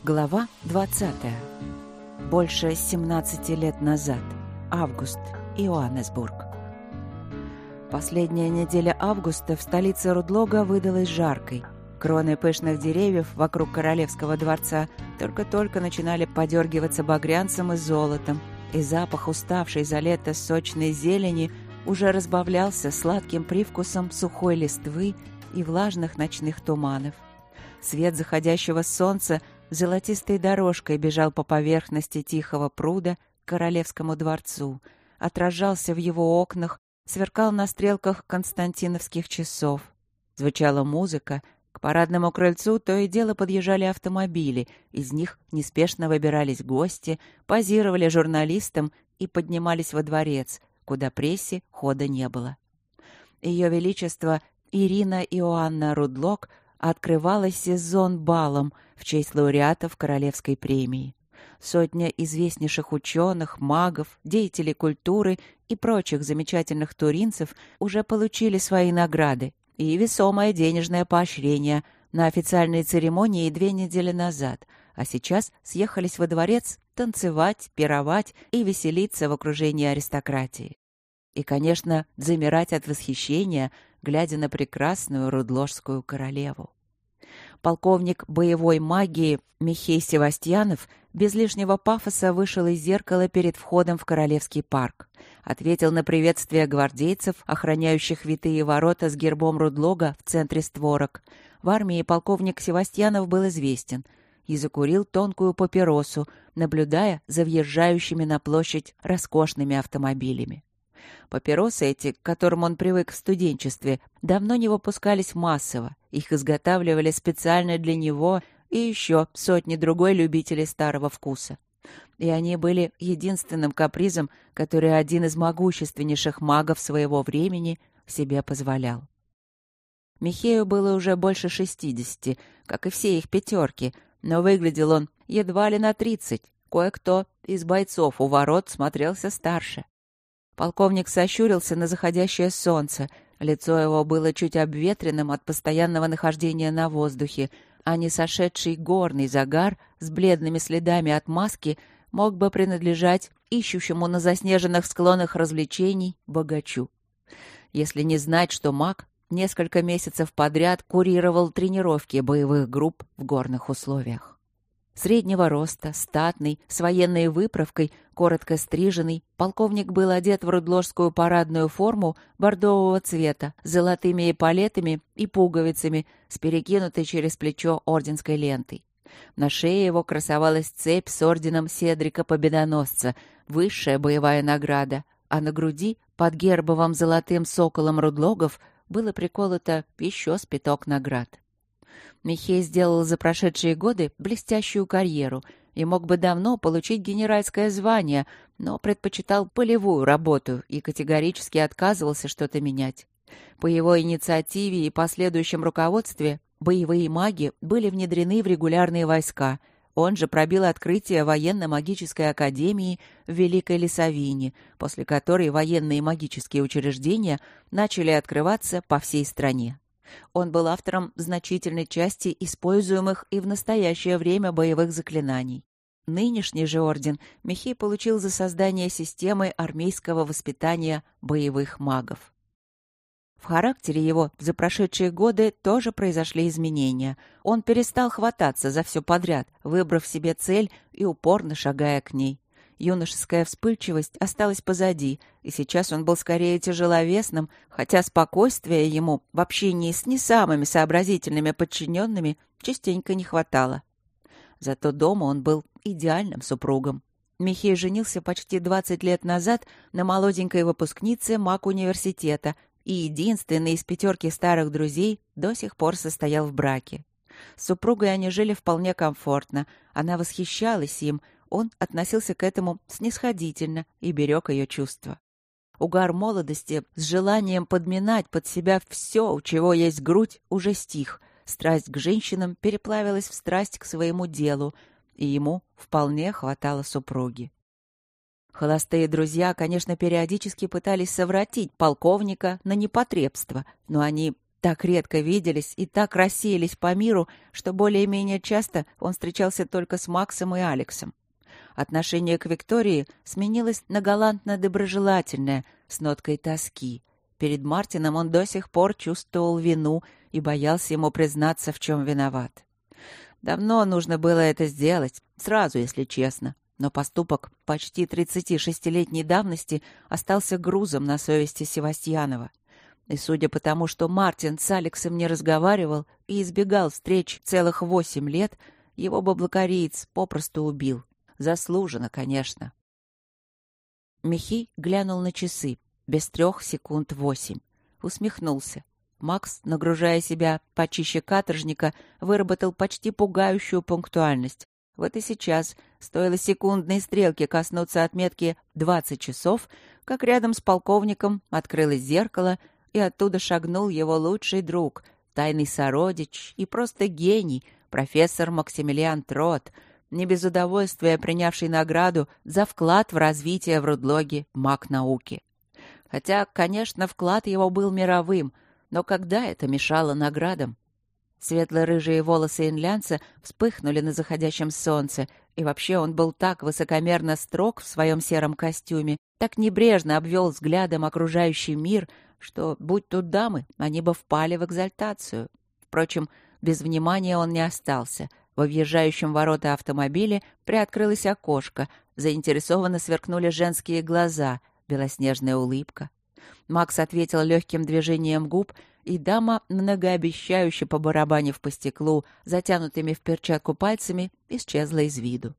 Глава 20. Больше 17 лет назад. Август. Йоаннесбург. Последняя неделя августа в столице Рудлога выдалась жаркой. Кроны пышных деревьев вокруг королевского дворца только-только начинали подергиваться багрянцем и золотом, и запах уставшей за лето сочной зелени уже разбавлялся сладким привкусом сухой листвы и влажных ночных туманов. Свет заходящего солнца золотистой дорожкой бежал по поверхности тихого пруда к королевскому дворцу, отражался в его окнах, сверкал на стрелках константиновских часов. Звучала музыка, к парадному крыльцу то и дело подъезжали автомобили, из них неспешно выбирались гости, позировали журналистам и поднимались во дворец, куда прессе хода не было. Ее Величество Ирина Иоанна Рудлог открывала сезон балом в честь лауреатов Королевской премии. Сотня известнейших ученых, магов, деятелей культуры и прочих замечательных туринцев уже получили свои награды и весомое денежное поощрение на официальной церемонии 2 недели назад, а сейчас съехались во дворец танцевать, пировать и веселиться в окружении аристократии. И, конечно, замирать от восхищения, глядя на прекрасную рудложскую королеву. Полковник боевой магии Михей Севастьянов без лишнего пафоса вышел из зеркала перед входом в Королевский парк. Ответил на приветствие гвардейцев, охраняющих витые ворота с гербом Рудлога в центре створок. В армии полковник Севастьянов был известен и закурил тонкую папиросу, наблюдая за въезжающими на площадь роскошными автомобилями. Папиросы эти, к которым он привык в студенчестве, давно не выпускались массово. Их изготавливали специально для него и еще сотни другой любителей старого вкуса. И они были единственным капризом, который один из могущественнейших магов своего времени себе позволял. Михею было уже больше 60, как и все их пятерки, но выглядел он едва ли на 30. Кое-кто из бойцов у ворот смотрелся старше. Полковник сощурился на заходящее солнце. Лицо его было чуть обветренным от постоянного нахождения на воздухе, а не сошедший горный загар с бледными следами от маски мог бы принадлежать ищущему на заснеженных склонах развлечений богачу. Если не знать, что маг несколько месяцев подряд курировал тренировки боевых групп в горных условиях. Среднего роста, статный, с военной выправкой, коротко стриженный, полковник был одет в рудложскую парадную форму бордового цвета с золотыми эполетами и пуговицами, с перекинутой через плечо орденской лентой. На шее его красовалась цепь с орденом Седрика Победоносца, высшая боевая награда, а на груди, под гербовым золотым соколом Рудлогов, было приколото еще с 5 наград. Михей сделал за прошедшие годы блестящую карьеру и мог бы давно получить генеральское звание, но предпочитал полевую работу и категорически отказывался что-то менять. По его инициативе и последующем руководстве боевые маги были внедрены в регулярные войска. Он же пробил открытие военно-магической академии в Великой Лесовине, после которой военные магические учреждения начали открываться по всей стране. Он был автором значительной части используемых и в настоящее время боевых заклинаний. Нынешний же орден Михей получил за создание системы армейского воспитания боевых магов. В характере его за прошедшие годы тоже произошли изменения. Он перестал хвататься за все подряд, выбрав себе цель и упорно шагая к ней. Юношеская вспыльчивость осталась позади, и сейчас он был скорее тяжеловесным, хотя спокойствия ему в общении с не самыми сообразительными подчиненными частенько не хватало. Зато дома он был идеальным супругом. Михей женился почти 20 лет назад на молоденькой выпускнице маг-университета, и единственный из 5 старых друзей до сих пор состоял в браке. С супругой они жили вполне комфортно, она восхищалась им, он относился к этому снисходительно и берег ее чувства. Угар молодости с желанием подминать под себя все, у чего есть грудь, уже стих. Страсть к женщинам переплавилась в страсть к своему делу, и ему вполне хватало супруги. Холостые друзья, конечно, периодически пытались совратить полковника на непотребство, но они так редко виделись и так рассеялись по миру, что более-менее часто он встречался только с Максом и Алексом. Отношение к Виктории сменилось на галантно-доброжелательное, с ноткой тоски. Перед Мартином он до сих пор чувствовал вину и боялся ему признаться, в чем виноват. Давно нужно было это сделать, сразу, если честно. Но поступок почти 36-летней давности остался грузом на совести Севастьянова. И судя по тому, что Мартин с Алексом не разговаривал и избегал встреч целых 8 лет, его баблокариец попросту убил. Заслуженно, конечно. Михей глянул на часы. Без 3 секунд 8. Усмехнулся. Макс, нагружая себя почище каторжника, выработал почти пугающую пунктуальность. Вот и сейчас стоило секундной стрелке коснуться отметки 20 часов, как рядом с полковником открылось зеркало, и оттуда шагнул его лучший друг, тайный сородич и просто гений, профессор Максимилиан Трот, не без удовольствия принявший награду за вклад в развитие в Рудлоге маг науки. Хотя, конечно, вклад его был мировым, но когда это мешало наградам? Светло-рыжие волосы инлянца вспыхнули на заходящем солнце, и вообще он был так высокомерно строг в своем сером костюме, так небрежно обвел взглядом окружающий мир, что, будь тут дамы, они бы впали в экзальтацию. Впрочем, без внимания он не остался. Во въезжающем ворота автомобиле приоткрылось окошко, заинтересованно сверкнули женские глаза, белоснежная улыбка. Макс ответил легким движением губ, и дама, многообещающе побарабанив по стеклу, затянутыми в перчатку пальцами, исчезла из виду.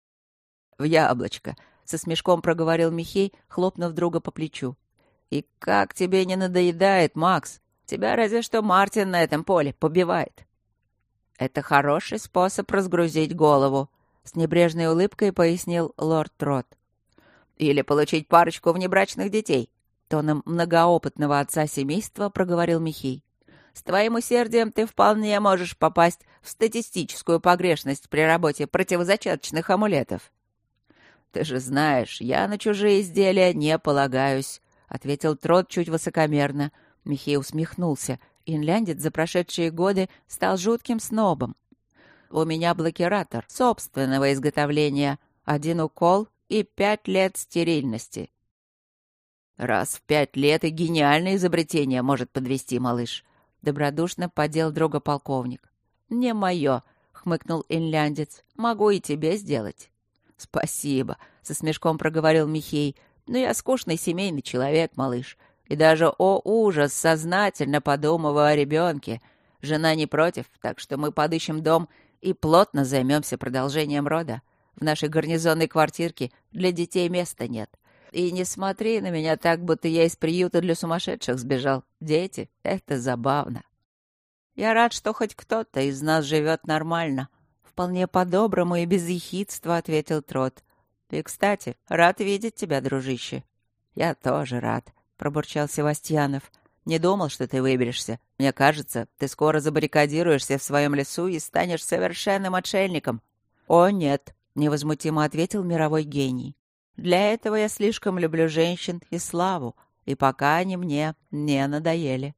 «В яблочко!» — со смешком проговорил Михей, хлопнув друга по плечу. «И как тебе не надоедает, Макс? Тебя разве что Мартин на этом поле побивает». «Это хороший способ разгрузить голову», — с небрежной улыбкой пояснил лорд Трот. «Или получить парочку внебрачных детей», — тоном многоопытного отца семейства проговорил Михей. «С твоим усердием ты вполне можешь попасть в статистическую погрешность при работе противозачаточных амулетов». «Ты же знаешь, я на чужие изделия не полагаюсь», — ответил Трот чуть высокомерно. Михей усмехнулся. Инляндец за прошедшие годы стал жутким снобом. «У меня блокиратор собственного изготовления, 1 укол и 5 лет стерильности». «Раз в 5 лет и гениальное изобретение может подвести, малыш», — добродушно поддел друга полковник. «Не мое», — хмыкнул инляндец. «Могу и тебе сделать». «Спасибо», — со смешком проговорил Михей. «Но я скучный семейный человек, малыш. И даже, о ужас, сознательно подумываю о ребенке. Жена не против, так что мы подыщем дом и плотно займемся продолжением рода. В нашей гарнизонной квартирке для детей места нет. И не смотри на меня так, будто я из приюта для сумасшедших сбежал. Дети — это забавно. Я рад, что хоть кто-то из нас живет нормально». «Вполне по-доброму и без ехидства», — ответил Трот. «И, кстати, рад видеть тебя, дружище». «Я тоже рад», — пробурчал Севастьянов. «Не думал, что ты выберешься. Мне кажется, ты скоро забаррикадируешься в своем лесу и станешь совершенным отшельником». «О, нет», — невозмутимо ответил мировой гений. «Для этого я слишком люблю женщин и славу, и пока они мне не надоели».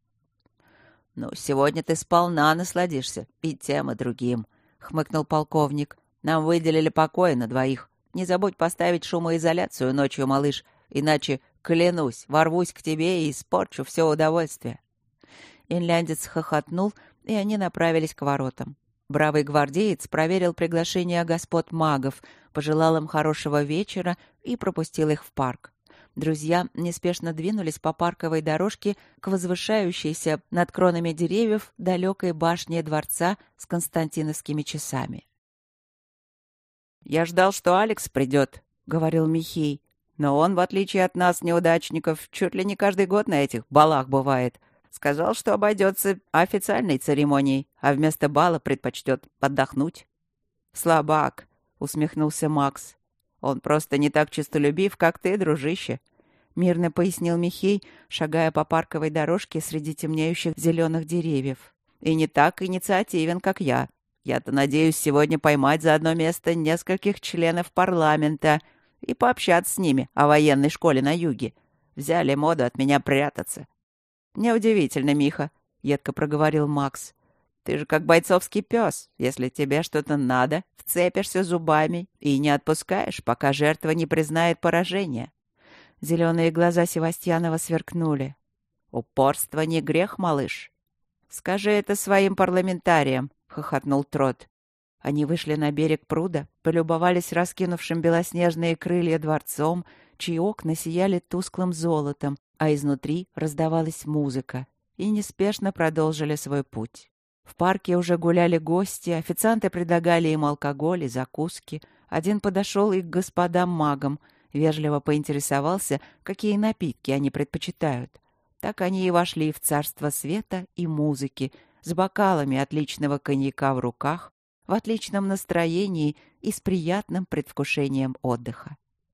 «Ну, сегодня ты сполна насладишься и тем, и другим», — хмыкнул полковник. «Нам выделили покоя на 2. Не забудь поставить шумоизоляцию ночью, малыш, иначе, клянусь, ворвусь к тебе и испорчу все удовольствие». Инляндец хохотнул, и они направились к воротам. Бравый гвардеец проверил приглашение господ магов, пожелал им хорошего вечера и пропустил их в парк. Друзья неспешно двинулись по парковой дорожке к возвышающейся над кронами деревьев далекой башне дворца с константиновскими часами. «Я ждал, что Алекс придет», — говорил Михей. «Но он, в отличие от нас, неудачников, чуть ли не каждый год на этих балах бывает. Сказал, что обойдется официальной церемонией, а вместо бала предпочтет отдохнуть». «Слабак», — усмехнулся Макс. «Он просто не так честолюбив, как ты, дружище», — мирно пояснил Михей, шагая по парковой дорожке среди темнеющих зеленых деревьев. «И не так инициативен, как я. Я-то надеюсь сегодня поймать за одно место нескольких членов парламента и пообщаться с ними о военной школе на юге. Взяли моду от меня прятаться». «Неудивительно, Миха. едко проговорил Макс. «Ты же как бойцовский пес. Если тебе что-то надо, вцепишься зубами и не отпускаешь, пока жертва не признает поражение». Зеленые глаза Севастьянова сверкнули. «Упорство не грех, малыш». «Скажи это своим парламентариям», — хохотнул Трот. Они вышли на берег пруда, полюбовались раскинувшим белоснежные крылья дворцом, чьи окна сияли тусклым золотом, а изнутри раздавалась музыка, и неспешно продолжили свой путь. В парке уже гуляли гости, официанты предлагали им алкоголь и закуски. Один подошел и к господам-магам, вежливо поинтересовался, какие напитки они предпочитают. Так они и вошли в царство света и музыки, с бокалами отличного коньяка в руках, в отличном настроении и с приятным предвкушением отдыха.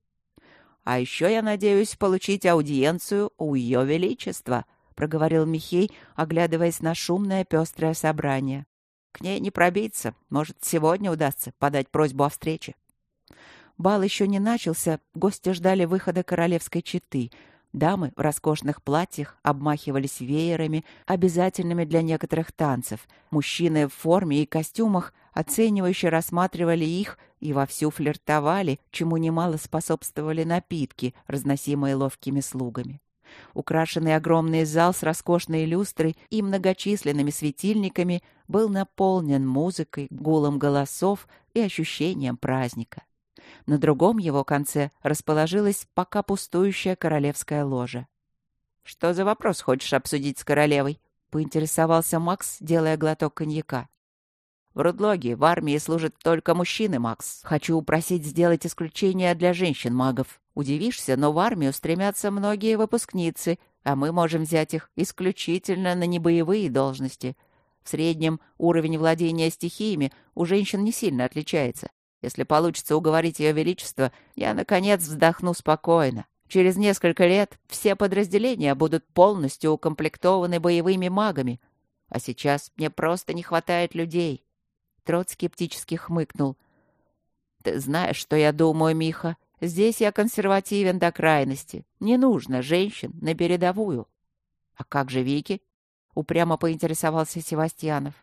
«А еще я надеюсь получить аудиенцию у Ее Величества», — проговорил Михей, оглядываясь на шумное пестрое собрание. «К ней не пробиться. Может, сегодня удастся подать просьбу о встрече». Бал еще не начался, гости ждали выхода королевской четы. Дамы в роскошных платьях обмахивались веерами, обязательными для некоторых танцев. Мужчины в форме и костюмах оценивающе рассматривали их и вовсю флиртовали, чему немало способствовали напитки, разносимые ловкими слугами. Украшенный огромный зал с роскошной люстрой и многочисленными светильниками был наполнен музыкой, гулом голосов и ощущением праздника. На другом его конце расположилась пока пустующая королевская ложа. «Что за вопрос хочешь обсудить с королевой?» — поинтересовался Макс, делая глоток коньяка. «В Рудлоге в армии служат только мужчины, Макс. Хочу упросить сделать исключение для женщин-магов. Удивишься, но в армию стремятся многие выпускницы, а мы можем взять их исключительно на небоевые должности. В среднем уровень владения стихиями у женщин не сильно отличается. Если получится уговорить Ее Величество, я, наконец, вздохну спокойно. Через несколько лет все подразделения будут полностью укомплектованы боевыми магами. А сейчас мне просто не хватает людей». Трот скептически хмыкнул. «Ты знаешь, что я думаю, Миха. Здесь я консервативен до крайности. Не нужно женщин на передовую». «А как же Вики?» — упрямо поинтересовался Севастьянов.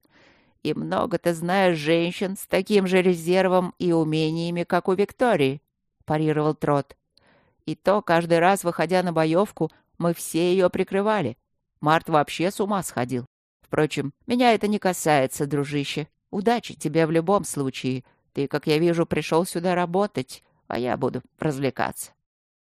«И много ты знаешь женщин с таким же резервом и умениями, как у Виктории», — парировал Трот. «И то каждый раз, выходя на боевку, мы все ее прикрывали. Март вообще с ума сходил. Впрочем, меня это не касается, дружище. Удачи тебе в любом случае. Ты, как я вижу, пришел сюда работать, а я буду развлекаться».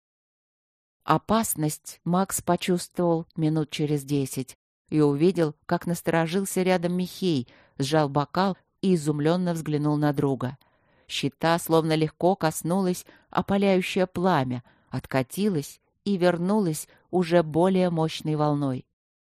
Опасность Макс почувствовал минут через 10 и увидел, как насторожился рядом Михей, сжал бокал и изумленно взглянул на друга. Щита словно легко коснулось опаляющее пламя, откатилась и вернулась уже более мощной волной.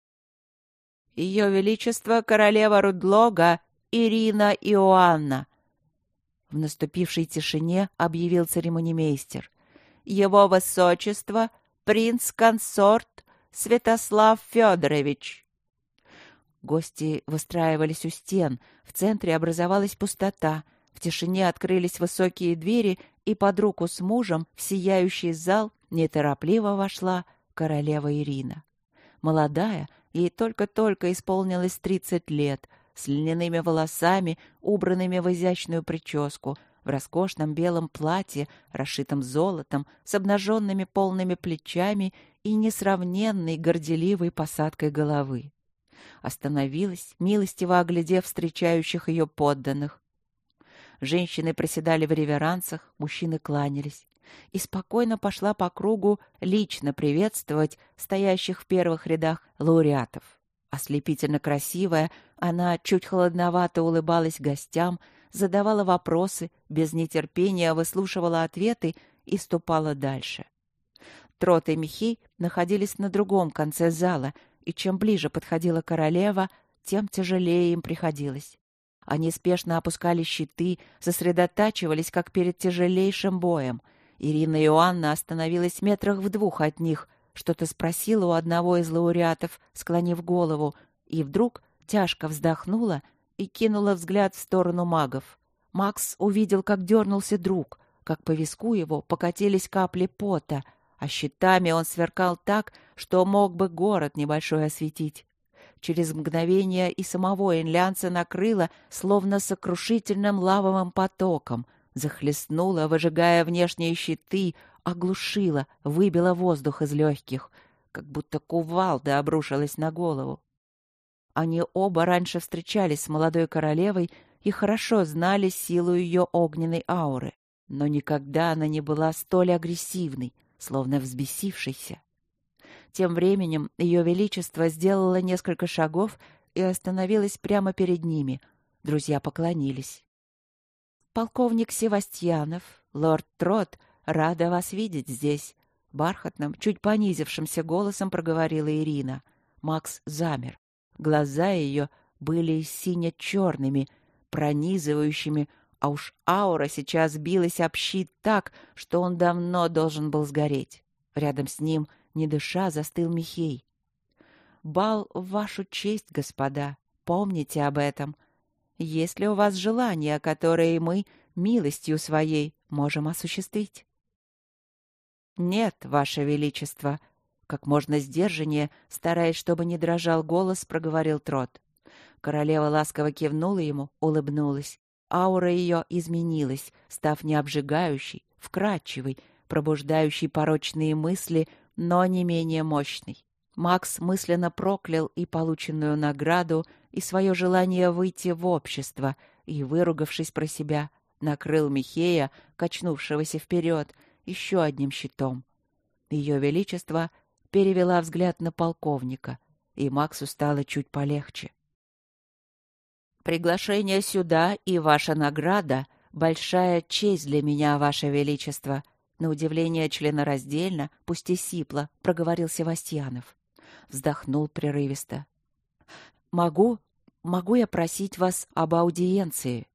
«Ее Величество королева Рудлога Ирина Иоанна!» В наступившей тишине объявил церемонимейстер. «Его Высочество принц-консорт Святослав Федорович!» Гости выстраивались у стен, в центре образовалась пустота, в тишине открылись высокие двери, и под руку с мужем в сияющий зал неторопливо вошла королева Ирина. Молодая, ей только-только исполнилось 30 лет, с льняными волосами, убранными в изящную прическу, в роскошном белом платье, расшитом золотом, с обнаженными полными плечами и несравненной горделивой посадкой головы. Остановилась, милостиво оглядев встречающих ее подданных. Женщины приседали в реверансах, мужчины кланялись. И спокойно пошла по кругу лично приветствовать стоящих в первых рядах лауреатов. Ослепительно красивая, она чуть холодновато улыбалась гостям, задавала вопросы, без нетерпения выслушивала ответы и ступала дальше. Трот и Михей находились на другом конце зала, и чем ближе подходила королева, тем тяжелее им приходилось. Они спешно опускали щиты, сосредотачивались, как перед тяжелейшим боем. Ирина Иоанна остановилась метрах в 2 от них, что-то спросила у одного из лауреатов, склонив голову, и вдруг тяжко вздохнула и кинула взгляд в сторону магов. Макс увидел, как дернулся друг, как по виску его покатились капли пота, а щитами он сверкал так, что мог бы город небольшой осветить. Через мгновение и самого инлянца накрыло, словно сокрушительным лавовым потоком, захлестнуло, выжигая внешние щиты, оглушило, выбило воздух из легких, как будто кувалда обрушилась на голову. Они оба раньше встречались с молодой королевой и хорошо знали силу ее огненной ауры, но никогда она не была столь агрессивной, словно взбесившейся. Тем временем ее величество сделало несколько шагов и остановилось прямо перед ними. Друзья поклонились. «Полковник Севастьянов, лорд Трот, рада вас видеть здесь», — бархатным, чуть понизившимся голосом проговорила Ирина. Макс замер. Глаза ее были сине-черными, пронизывающими, а уж аура сейчас билась об щит так, что он давно должен был сгореть. Рядом с ним, не дыша, застыл Михей. «Бал в вашу честь, господа. Помните об этом. Есть ли у вас желания, которые мы, милостью своей, можем осуществить?» «Нет, ваше величество», — как можно сдержаннее, стараясь, чтобы не дрожал голос, проговорил Трот. Королева ласково кивнула ему, улыбнулась. Аура ее изменилась, став не обжигающей, вкрадчивой, пробуждающей порочные мысли, но не менее мощной. Макс мысленно проклял и полученную награду, и свое желание выйти в общество, и, выругавшись про себя, накрыл Михея, качнувшегося вперед, еще одним щитом. Ее величество перевела взгляд на полковника, и Максу стало чуть полегче. «Приглашение сюда и ваша награда — большая честь для меня, ваше величество», на удивление членораздельно, пусть и сипло, проговорил Севастьянов. Вздохнул прерывисто. «Могу я просить вас об аудиенции?»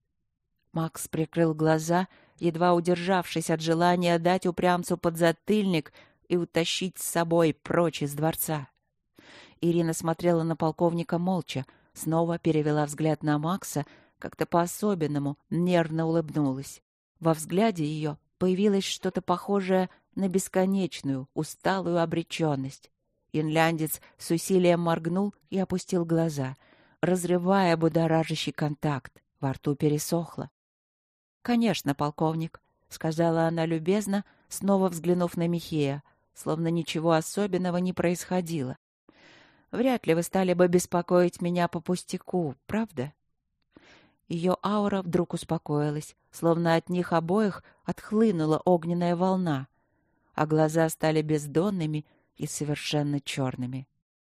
Макс прикрыл глаза, едва удержавшись от желания дать упрямцу подзатыльник и утащить с собой прочь из дворца. Ирина смотрела на полковника молча, снова перевела взгляд на Макса, как-то по-особенному нервно улыбнулась. Во взгляде ее появилось что-то похожее на бесконечную, усталую обреченность. Инляндец с усилием моргнул и опустил глаза, разрывая будоражащий контакт. Во рту пересохло. «Конечно, полковник», — сказала она любезно, снова взглянув на Михея, словно ничего особенного не происходило. «Вряд ли вы стали бы беспокоить меня по пустяку, правда?» Ее аура вдруг успокоилась, словно от них обоих отхлынула огненная волна, а глаза стали бездонными и совершенно черными.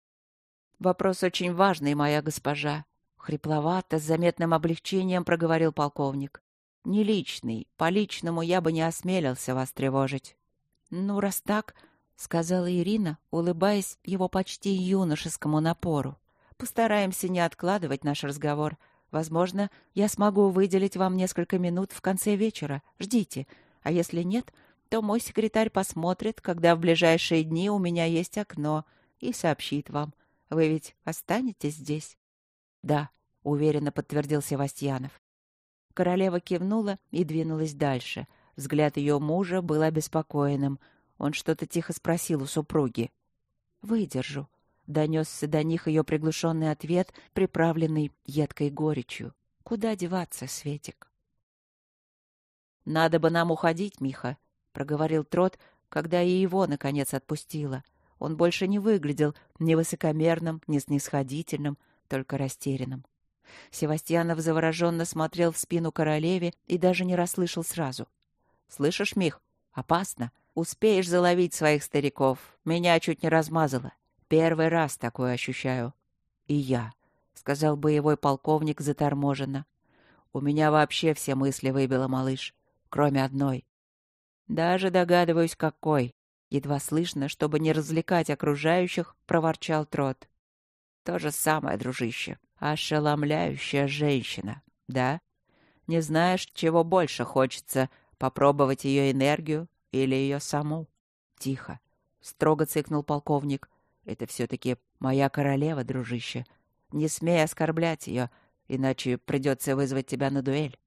«Вопрос очень важный, моя госпожа», — хрипловато, с заметным облегчением проговорил полковник. «Не личный, по личному я бы не осмелился вас тревожить». «Ну, раз так», — сказала Ирина, улыбаясь его почти юношескому напору, «постараемся не откладывать наш разговор. Возможно, я смогу выделить вам несколько минут в конце вечера. Ждите. А если нет, то мой секретарь посмотрит, когда в ближайшие дни у меня есть окно, и сообщит вам. Вы ведь останетесь здесь?» «Да», — уверенно подтвердил Севастьянов. Королева кивнула и двинулась дальше. Взгляд ее мужа был обеспокоенным. Он что-то тихо спросил у супруги. «Выдержу», — донесся до них ее приглушенный ответ, приправленный едкой горечью. «Куда деваться, Светик?» «Надо бы нам уходить, Миха», — проговорил Трот, когда и его, наконец, отпустила. Он больше не выглядел ни высокомерным, ни снисходительным, только растерянным. Севастьянов завороженно смотрел в спину королеве и даже не расслышал сразу. «Слышишь, Мих? Опасно. Успеешь заловить своих стариков. Меня чуть не размазало. Первый раз такое ощущаю». «И я», — сказал боевой полковник заторможенно. «У меня вообще все мысли выбило, малыш, кроме одной». «Даже догадываюсь, какой». Едва слышно, чтобы не развлекать окружающих, проворчал Трот. «То же самое, дружище. Ошеломляющая женщина, да? Не знаешь, чего больше хочется, попробовать ее энергию или ее саму?» «Тихо», — строго цыкнул полковник. «Это все-таки моя королева, дружище. Не смей оскорблять ее, иначе придется вызвать тебя на дуэль».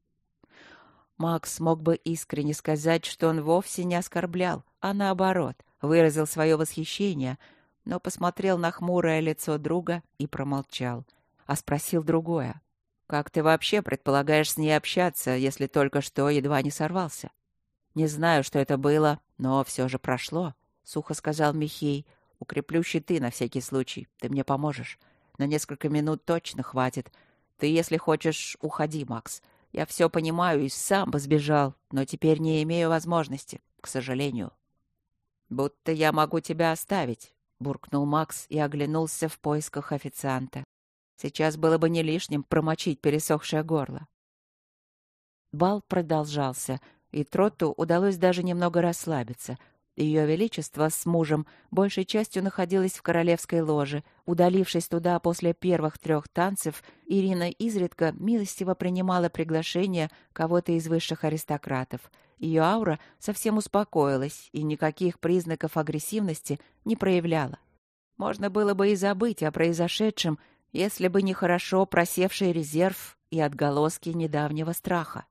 Макс мог бы искренне сказать, что он вовсе не оскорблял, а наоборот, выразил свое восхищение, но посмотрел на хмурое лицо друга и промолчал, а спросил другое. «Как ты вообще предполагаешь с ней общаться, если только что едва не сорвался?» «Не знаю, что это было, но все же прошло», — сухо сказал Михей. «Укреплю щиты на всякий случай. Ты мне поможешь. На несколько минут точно хватит. Ты, если хочешь, уходи, Макс. Я все понимаю и сам бы сбежал, но теперь не имею возможности, к сожалению». «Будто я могу тебя оставить», — буркнул Макс и оглянулся в поисках официанта. Сейчас было бы не лишним промочить пересохшее горло. Бал продолжался, и Тротту удалось даже немного расслабиться. Ее Величество с мужем большей частью находилось в королевской ложе. Удалившись туда после первых 3 танцев, Ирина изредка милостиво принимала приглашение кого-то из высших аристократов. Ее аура совсем успокоилась и никаких признаков агрессивности не проявляла. Можно было бы и забыть о произошедшем, если бы не хорошо просевший резерв и отголоски недавнего страха.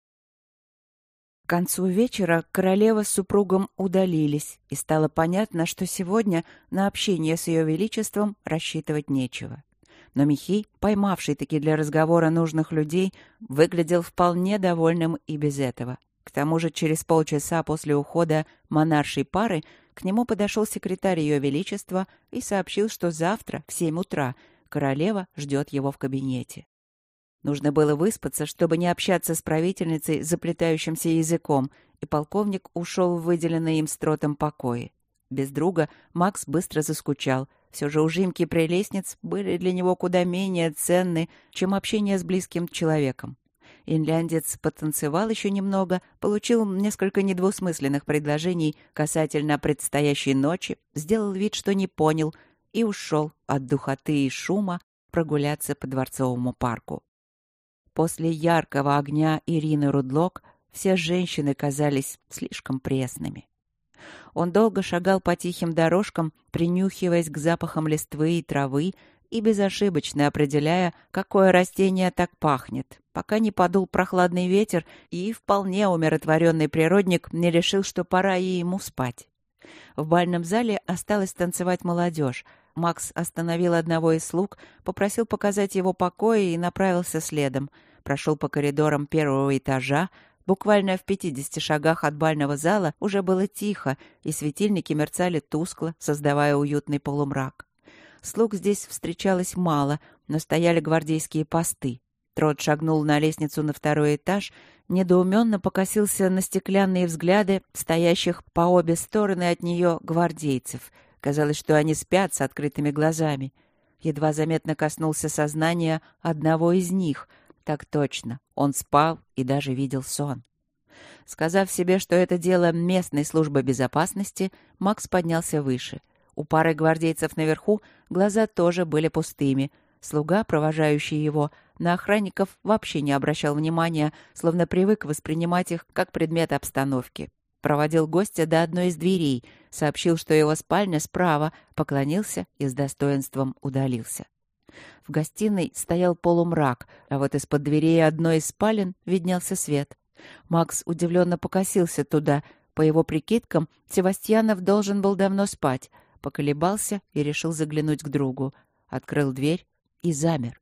К концу вечера королева с супругом удалились, и стало понятно, что сегодня на общение с ее величеством рассчитывать нечего. Но Михей, поймавший-таки для разговора нужных людей, выглядел вполне довольным и без этого. К тому же через полчаса после ухода монаршей пары к нему подошел секретарь ее величества и сообщил, что завтра в 7 утра королева ждет его в кабинете. Нужно было выспаться, чтобы не общаться с правительницей заплетающимся языком, и полковник ушел в выделенные им с Тротом покои. Без друга Макс быстро заскучал. Все же ужимки прелестниц были для него куда менее ценны, чем общение с близким человеком. Инляндец потанцевал еще немного, получил несколько недвусмысленных предложений касательно предстоящей ночи, сделал вид, что не понял, и ушел от духоты и шума прогуляться по Дворцовому парку. После яркого огня Ирины Рудлок все женщины казались слишком пресными. Он долго шагал по тихим дорожкам, принюхиваясь к запахам листвы и травы и безошибочно определяя, какое растение так пахнет, пока не подул прохладный ветер и вполне умиротворенный природник не решил, что пора и ему спать. В бальном зале осталась танцевать молодежь. Макс остановил одного из слуг, попросил показать его покои и направился следом. Прошел по коридорам 1-го этажа. Буквально в 50 шагах от бального зала уже было тихо, и светильники мерцали тускло, создавая уютный полумрак. Слуг здесь встречалось мало, но стояли гвардейские посты. Трот шагнул на лестницу на 2-й этаж, недоуменно покосился на стеклянные взгляды стоящих по обе стороны от нее гвардейцев. Казалось, что они спят с открытыми глазами. Едва заметно коснулся сознания одного из них. Так точно, он спал и даже видел сон. Сказав себе, что это дело местной службы безопасности, Макс поднялся выше. У пары гвардейцев наверху глаза тоже были пустыми. Слуга, провожающий его, на охранников вообще не обращал внимания, словно привык воспринимать их как предмет обстановки. Проводил гостя до одной из дверей, сообщил, что его спальня справа, поклонился и с достоинством удалился. В гостиной стоял полумрак, а вот из-под дверей одной из спален виднелся свет. Макс удивленно покосился туда. По его прикидкам, Севастьянов должен был давно спать. Поколебался и решил заглянуть к другу. Открыл дверь и замер.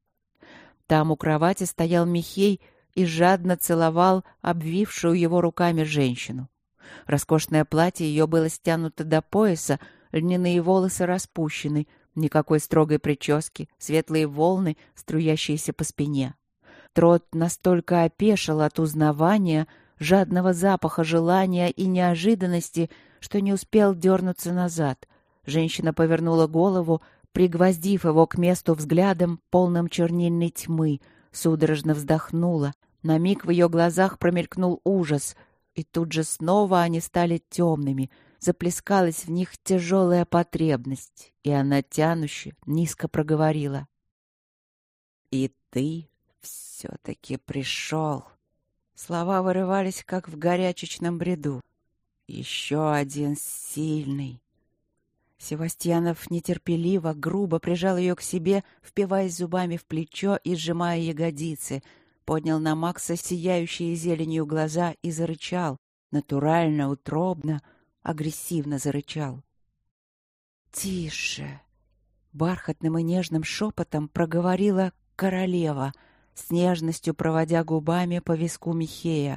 Там у кровати стоял Михей и жадно целовал обвившую его руками женщину. Роскошное платье ее было стянуто до пояса, льняные волосы распущены, никакой строгой прически, светлые волны, струящиеся по спине. Трот настолько опешил от узнавания, жадного запаха желания и неожиданности, что не успел дернуться назад. Женщина повернула голову, пригвоздив его к месту взглядом, полным чернильной тьмы, судорожно вздохнула. На миг в ее глазах промелькнул ужас, и тут же снова они стали темными. Заплескалась в них тяжелая потребность, и она тянуще, низко проговорила. «И ты все-таки пришел». Слова вырывались, как в горячечном бреду. «Еще один сильный». Севастьянов нетерпеливо, грубо прижал ее к себе, впиваясь зубами в плечо и сжимая ягодицы, поднял на Макса сияющие зеленью глаза и зарычал, натурально, утробно, агрессивно зарычал. «Тише!» — бархатным и нежным шепотом проговорила королева, с нежностью проводя губами по виску Михея.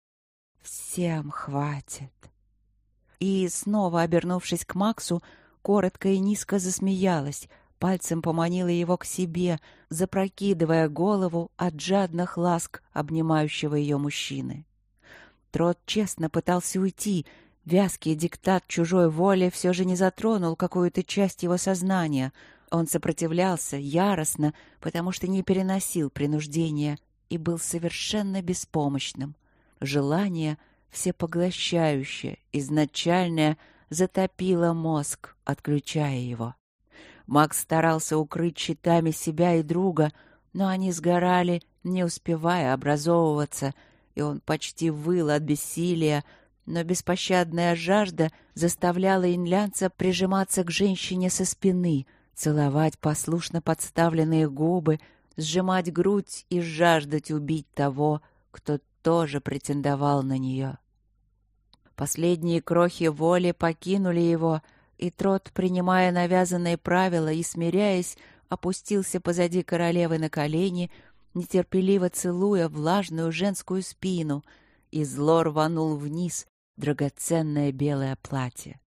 «Всем хватит!» И, снова обернувшись к Максу, коротко и низко засмеялась, пальцем поманила его к себе, запрокидывая голову от жадных ласк обнимающего ее мужчины. Трот честно пытался уйти. Вязкий диктат чужой воли все же не затронул какую-то часть его сознания. Он сопротивлялся яростно, потому что не переносил принуждения и был совершенно беспомощным. Желание, всепоглощающее, изначальное, затопило мозг, отключая его. Макс старался укрыть щитами себя и друга, но они сгорали, не успевая образовываться, и он почти выл от бессилия, но беспощадная жажда заставляла инлянца прижиматься к женщине со спины, целовать послушно подставленные губы, сжимать грудь и жаждать убить того, кто тоже претендовал на нее. Последние крохи воли покинули его, и Трот, принимая навязанные правила и смиряясь, опустился позади королевы на колени, нетерпеливо целуя влажную женскую спину, и зло рванул вниз драгоценное белое платье.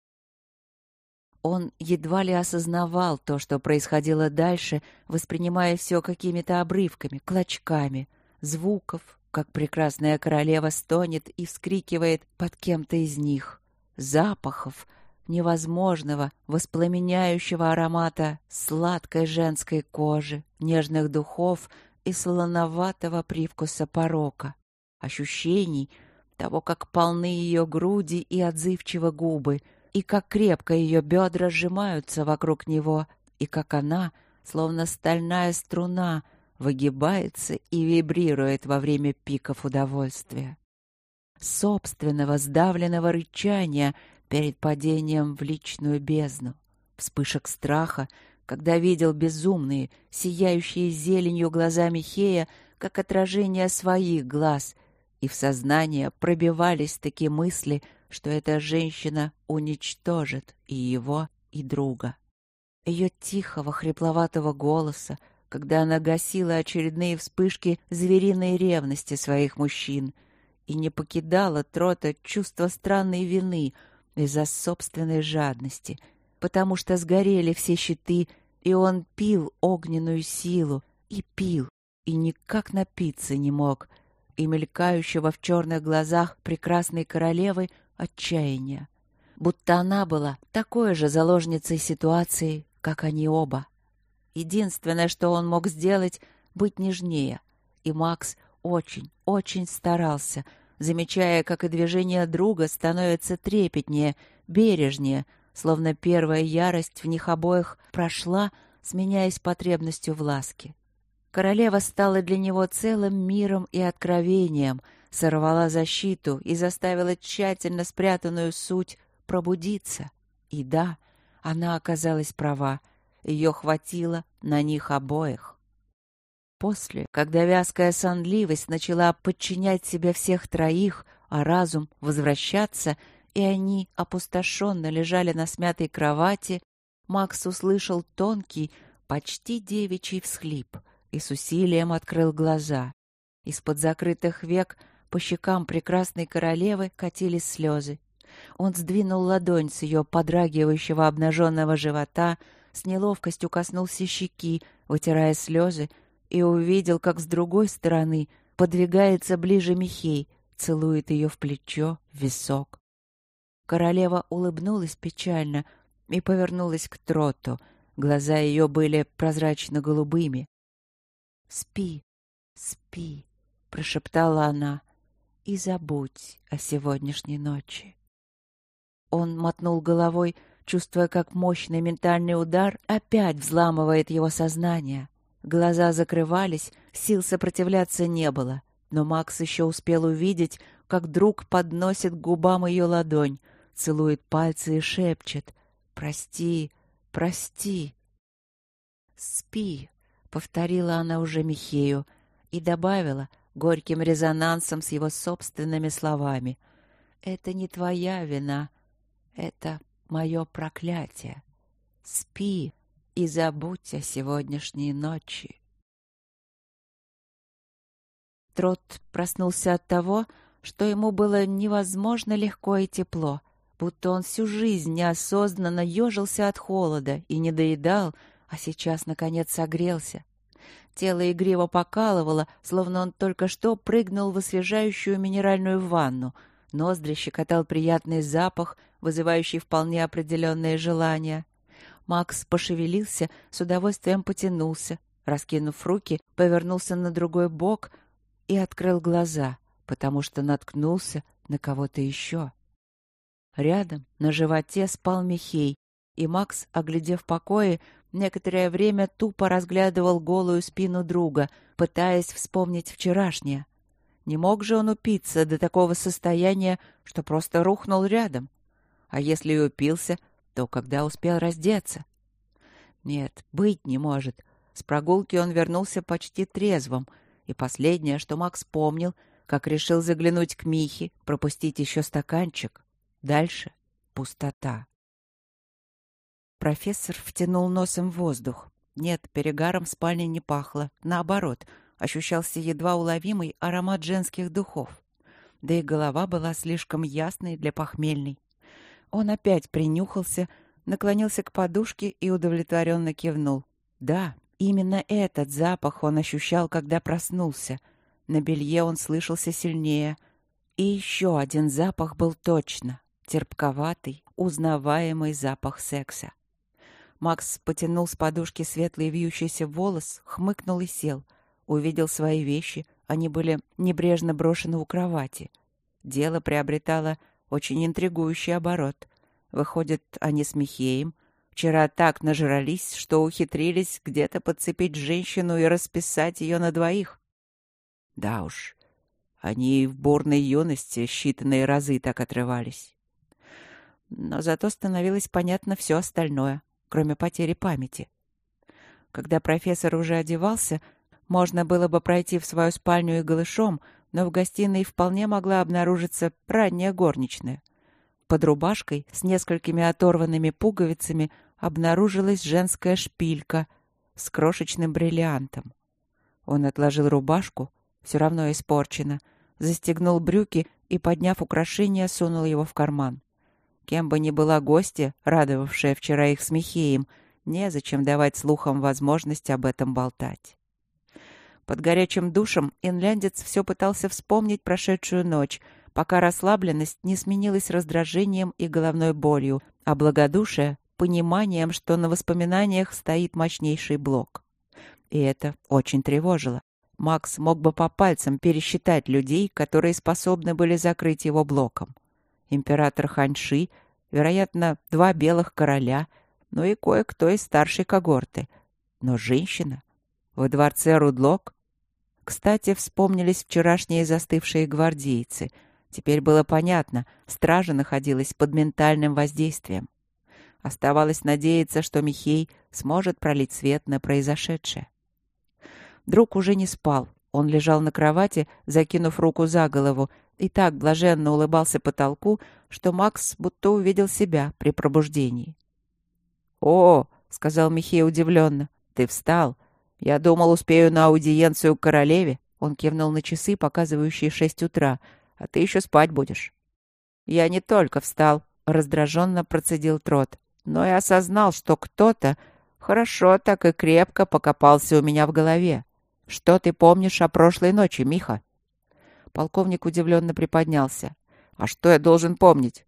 Он едва ли осознавал то, что происходило дальше, воспринимая все какими-то обрывками, клочками, звуков, как прекрасная королева стонет и вскрикивает под кем-то из них, запахов, невозможного, воспламеняющего аромата сладкой женской кожи, нежных духов и солоноватого привкуса порока, ощущений того, как полны ее груди и отзывчивы губы, и как крепко ее бедра сжимаются вокруг него, и как она, словно стальная струна, выгибается и вибрирует во время пиков удовольствия. Собственного сдавленного рычания перед падением в личную бездну, вспышек страха, когда видел безумные, сияющие зеленью глаза Михея, как отражение своих глаз, и в сознание пробивались такие мысли, что эта женщина уничтожит и его, и друга. Ее тихого, хрипловатого голоса, когда она гасила очередные вспышки звериной ревности своих мужчин, и не покидала Трота чувство странной вины из-за собственной жадности, потому что сгорели все щиты, и он пил огненную силу, и пил, и никак напиться не мог, и мелькающего в черных глазах прекрасной королевы отчаяния, будто она была такой же заложницей ситуации, как они оба. Единственное, что он мог сделать, быть нежнее, и Макс очень, очень старался, замечая, как и движения друга становятся трепетнее, бережнее, словно первая ярость в них обоих прошла, сменяясь потребностью в ласке. Королева стала для него целым миром и откровением, сорвала защиту и заставила тщательно спрятанную суть пробудиться. И да, она оказалась права, ее хватило на них обоих. После, когда вязкая сонливость начала подчинять себе всех троих, а разум возвращаться, и они опустошенно лежали на смятой кровати, Макс услышал тонкий, почти девичий всхлип и с усилием открыл глаза. Из-под закрытых век по щекам прекрасной королевы катились слезы. Он сдвинул ладонь с ее подрагивающего обнаженного живота, с неловкостью коснулся щеки, вытирая слезы, и увидел, как с другой стороны подвигается ближе Михей, целует ее в плечо, в висок. Королева улыбнулась печально и повернулась к Троту. Глаза ее были прозрачно-голубыми. «Спи, спи», — прошептала она, — «и забудь о сегодняшней ночи». Он мотнул головой, чувствуя, как мощный ментальный удар опять взламывает его сознание. Глаза закрывались, сил сопротивляться не было, но Макс еще успел увидеть, как друг подносит к губам ее ладонь, целует пальцы и шепчет: «Прости, прости». «Спи», — повторила она уже Михею и добавила горьким резонансом с его собственными словами: «Это не твоя вина, это мое проклятие». Спи и забудь о сегодняшней ночи. Трот проснулся от того, что ему было невозможно легко и тепло, будто он всю жизнь неосознанно ежился от холода и не доедал, а сейчас, наконец, согрелся. Тело игриво покалывало, словно он только что прыгнул в освежающую минеральную ванну. Ноздри щекотал приятный запах, вызывающий вполне определенные желания. Макс пошевелился, с удовольствием потянулся, раскинув руки, повернулся на другой бок и открыл глаза, потому что наткнулся на кого-то еще. Рядом на животе спал Михей, и Макс, оглядев покои, некоторое время тупо разглядывал голую спину друга, пытаясь вспомнить вчерашнее. Не мог же он упиться до такого состояния, что просто рухнул рядом. А если и упился, то когда успел раздеться? Нет, быть не может. С прогулки он вернулся почти трезвым, и последнее, что Макс помнил, как решил заглянуть к Михе, пропустить еще стаканчик. Дальше пустота. Профессор втянул носом воздух. Нет, перегаром в спальне не пахло. Наоборот, ощущался едва уловимый аромат женских духов. Да и голова была слишком ясной для похмельной. Он опять принюхался, наклонился к подушке и удовлетворенно кивнул. Да, именно этот запах он ощущал, когда проснулся. На белье он слышался сильнее. И еще один запах был точно. Терпковатый, узнаваемый запах секса. Макс потянул с подушки светлый вьющийся волос, хмыкнул и сел. Увидел свои вещи. Они были небрежно брошены у кровати. Дело приобретало очень интригующий оборот. Выходит, они с Михеем вчера так нажрались, что ухитрились где-то подцепить женщину и расписать ее на двоих. Да уж, они и в бурной юности считанные разы так отрывались. Но зато становилось понятно все остальное, кроме потери памяти. Когда профессор уже одевался, можно было бы пройти в свою спальню и голышом, но в гостиной вполне могла обнаружиться ранняя горничная. Под рубашкой с несколькими оторванными пуговицами обнаружилась женская шпилька с крошечным бриллиантом. Он отложил рубашку, все равно испорчена, застегнул брюки и, подняв украшение, сунул его в карман. Кем бы ни была гостья, радовавшая вчера их с Михеем, незачем давать слухам возможность об этом болтать. Под горячим душем инляндец все пытался вспомнить прошедшую ночь, пока расслабленность не сменилась раздражением и головной болью, а благодушие — пониманием, что на воспоминаниях стоит мощнейший блок. И это очень тревожило. Макс мог бы по пальцам пересчитать людей, которые способны были закрыть его блоком. Император Ханьши, вероятно, 2 белых короля, ну и кое-кто из старшей когорты. Но женщина? Во дворце Рудлок? Кстати, вспомнились вчерашние застывшие гвардейцы. Теперь было понятно, стража находилась под ментальным воздействием. Оставалось надеяться, что Михей сможет пролить свет на произошедшее. Друг уже не спал. Он лежал на кровати, закинув руку за голову, и так блаженно улыбался потолку, что Макс будто увидел себя при пробуждении. «О!» — сказал Михей удивленно. «Ты встал? Я думал, успею на аудиенцию к королеве». Он кивнул на часы, показывающие 6 утра. «А ты еще спать будешь». «Я не только встал», — раздраженно процедил Трот, «но и осознал, что кто-то хорошо так и крепко покопался у меня в голове. Что ты помнишь о прошлой ночи, Миха?» Полковник удивленно приподнялся. «А что я должен помнить?»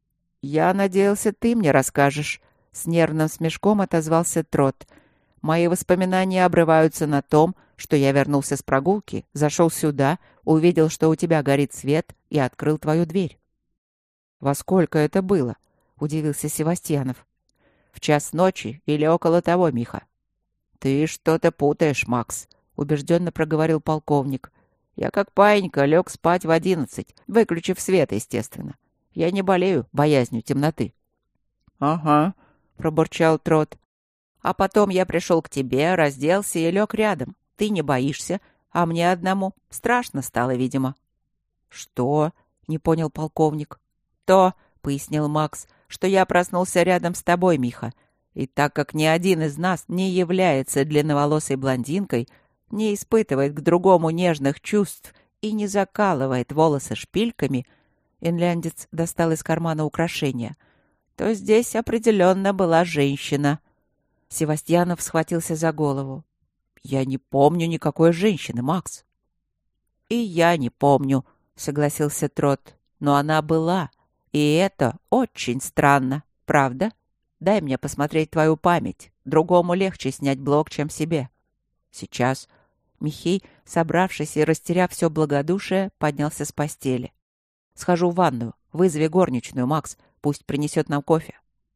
«Я надеялся, ты мне расскажешь», — с нервным смешком отозвался Трот. «Мои воспоминания обрываются на том, что я вернулся с прогулки, зашел сюда, увидел, что у тебя горит свет, и открыл твою дверь». «Во сколько это было?» — удивился Севастьянов. «В 1:00 ночи или около того, Миха». «Ты что-то путаешь, Макс», — убежденно проговорил полковник. «Я как паинька лег спать в 11, выключив свет, естественно. Я не болею боязнью темноты». «Ага», — пробурчал Трот. «А потом я пришел к тебе, разделся и лег рядом. Ты не боишься, а мне одному страшно стало, видимо». «Что?» — не понял полковник. «То», — пояснил Макс, — «что я проснулся рядом с тобой, Миха. И так как ни один из нас не является длинноволосой блондинкой, не испытывает к другому нежных чувств и не закалывает волосы шпильками, инляндец достал из кармана украшения, то здесь определенно была женщина. Севастьянов схватился за голову. «Я не помню никакой женщины, Макс». «И я не помню», — согласился Трот. «Но она была, и это очень странно, правда? Дай мне посмотреть твою память. Другому легче снять блок, чем себе». «Сейчас». Михей, собравшись и растеряв все благодушие, поднялся с постели. «Схожу в ванную. Вызови горничную, Макс. Пусть принесет нам кофе».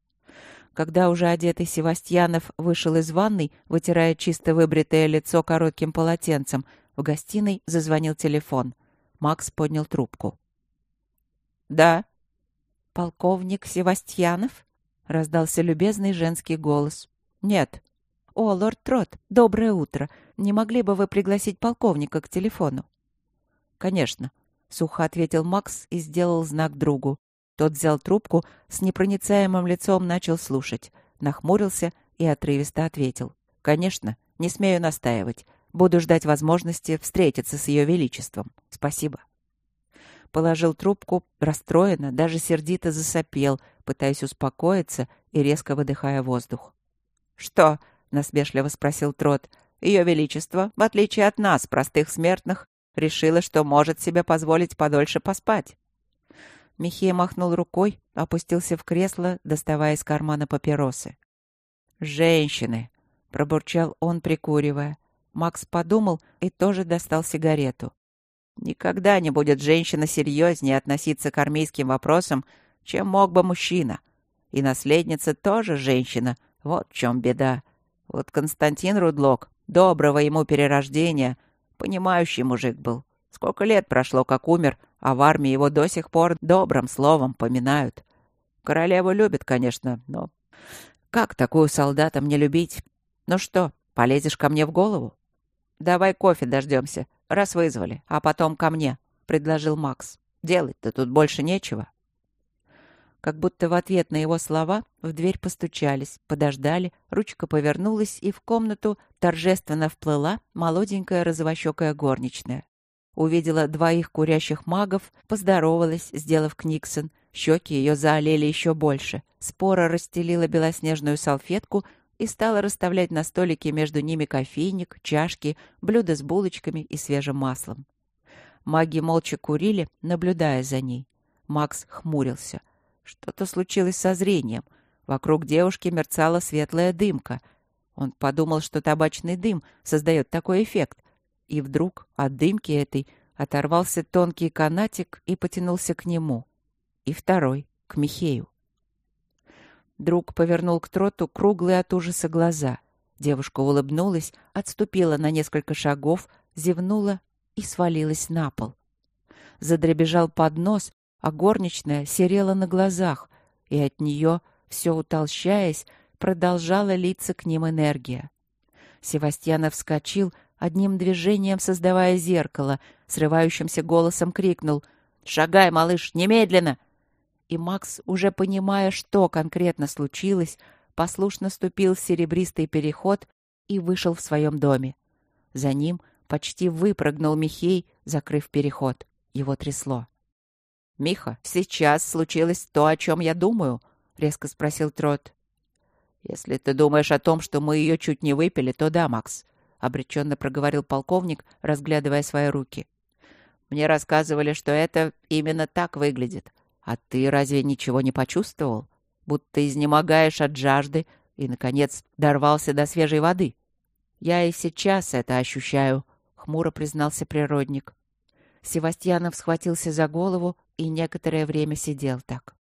Когда уже одетый Севастьянов вышел из ванной, вытирая чисто выбритое лицо коротким полотенцем, в гостиной зазвонил телефон. Макс поднял трубку. «Да». «Полковник Севастьянов?» — раздался любезный женский голос. «Нет». «О, лорд Трот, доброе утро. Не могли бы вы пригласить полковника к телефону?» «Конечно», — сухо ответил Макс и сделал знак другу. Тот взял трубку, с непроницаемым лицом начал слушать, нахмурился и отрывисто ответил. «Конечно, не смею настаивать. Буду ждать возможности встретиться с Ее Величеством. Спасибо». Положил трубку, расстроенно, даже сердито засопел, пытаясь успокоиться и резко выдыхая воздух. «Что?» — насмешливо спросил Трот. «Ее Величество, в отличие от нас, простых смертных, решила, что может себе позволить подольше поспать». Михей махнул рукой, опустился в кресло, доставая из кармана папиросы. «Женщины!» — пробурчал он, прикуривая. Макс подумал и тоже достал сигарету. «Никогда не будет женщина серьезнее относиться к армейским вопросам, чем мог бы мужчина. И наследница тоже женщина. Вот в чем беда. Вот Константин Рудлок, доброго ему перерождения, понимающий мужик был. Сколько лет прошло, как умер, а в армии его до сих пор добрым словом поминают. Королеву любят, конечно, но как такую солдата мне любить? Ну что, полезешь ко мне в голову?» «Давай кофе дождемся, раз вызвали, а потом ко мне», — предложил Макс. «Делать-то тут больше нечего». Как будто в ответ на его слова в дверь постучались, подождали, ручка повернулась, и в комнату торжественно вплыла молоденькая розовощекая горничная. Увидела двоих курящих магов, поздоровалась, сделав книксон. Щеки ее заолели еще больше. Спора расстелила белоснежную салфетку и стала расставлять на столике между ними кофейник, чашки, блюда с булочками и свежим маслом. Маги молча курили, наблюдая за ней. Макс хмурился. Что-то случилось со зрением. Вокруг девушки мерцала светлая дымка. Он подумал, что табачный дым создает такой эффект. И вдруг от дымки этой оторвался тонкий канатик и потянулся к нему. И второй — к Михею. Друг повернул к Троту круглые от ужаса глаза. Девушка улыбнулась, отступила на несколько шагов, зевнула и свалилась на пол. Задребежал поднос, а горничная серела на глазах, и от нее, все утолщаясь, продолжала литься к ним энергия. Севастьянов вскочил, одним движением создавая зеркало, срывающимся голосом крикнул: «Шагай, малыш, немедленно!» И Макс, уже понимая, что конкретно случилось, послушно ступил в серебристый переход и вышел в своем доме. За ним почти выпрыгнул Михей, закрыв переход. Его трясло. «Миха, сейчас случилось то, о чем я думаю?» — резко спросил Трот. «Если ты думаешь о том, что мы ее чуть не выпили, то да, Макс», — обреченно проговорил полковник, разглядывая свои руки. «Мне рассказывали, что это именно так выглядит. А ты разве ничего не почувствовал? Будто изнемогаешь от жажды и, наконец, дорвался до свежей воды». «Я и сейчас это ощущаю», — хмуро признался природник. Севастьянов схватился за голову и некоторое время сидел так.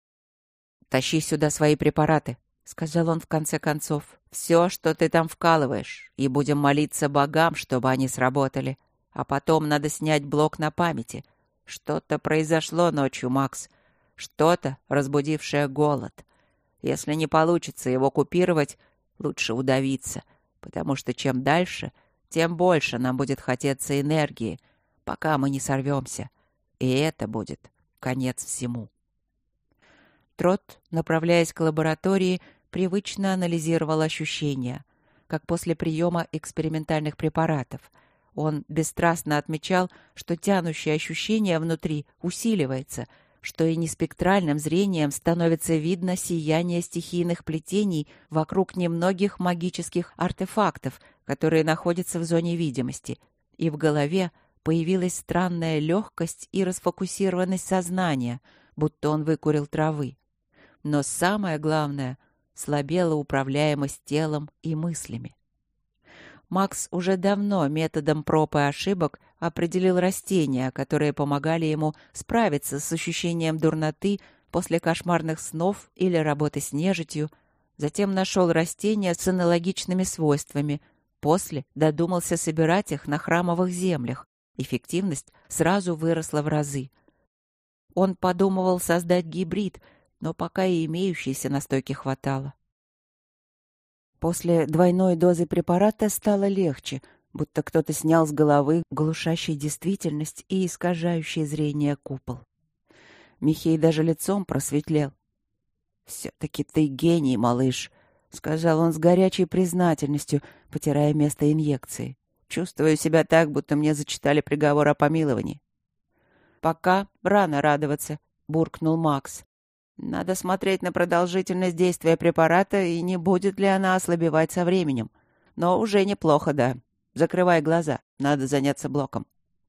«Тащи сюда свои препараты», — сказал он в конце концов. «Все, что ты там вкалываешь, и будем молиться богам, чтобы они сработали. А потом надо снять блок на памяти. Что-то произошло ночью, Макс. Что-то, разбудившее голод. Если не получится его купировать, лучше удавиться, потому что чем дальше, тем больше нам будет хотеться энергии, пока мы не сорвемся. И это будет конец всему». Трот, направляясь к лаборатории, привычно анализировал ощущения, как после приема экспериментальных препаратов. Он бесстрастно отмечал, что тянущее ощущение внутри усиливается, что и неспектральным зрением становится видно сияние стихийных плетений вокруг немногих магических артефактов, которые находятся в зоне видимости, и в голове появилась странная легкость и расфокусированность сознания, будто он выкурил травы. Но самое главное — слабела управляемость телом и мыслями. Макс уже давно методом проб и ошибок определил растения, которые помогали ему справиться с ощущением дурноты после кошмарных снов или работы с нежитью, затем нашел растения с аналогичными свойствами, после додумался собирать их на храмовых землях. Эффективность сразу выросла в разы. Он подумывал создать гибрид, но пока и имеющейся настойки хватало. После двойной дозы препарата стало легче, будто кто-то снял с головы глушащий действительность и искажающий зрение купол. Михей даже лицом просветлел. «Все-таки ты гений, малыш», — сказал он с горячей признательностью, потирая место инъекции. «Чувствую себя так, будто мне зачитали приговор о помиловании». «Пока рано радоваться», — буркнул Макс. «Надо смотреть на продолжительность действия препарата и не будет ли она ослабевать со временем. Но уже неплохо, да. Закрывай глаза, надо заняться блоком».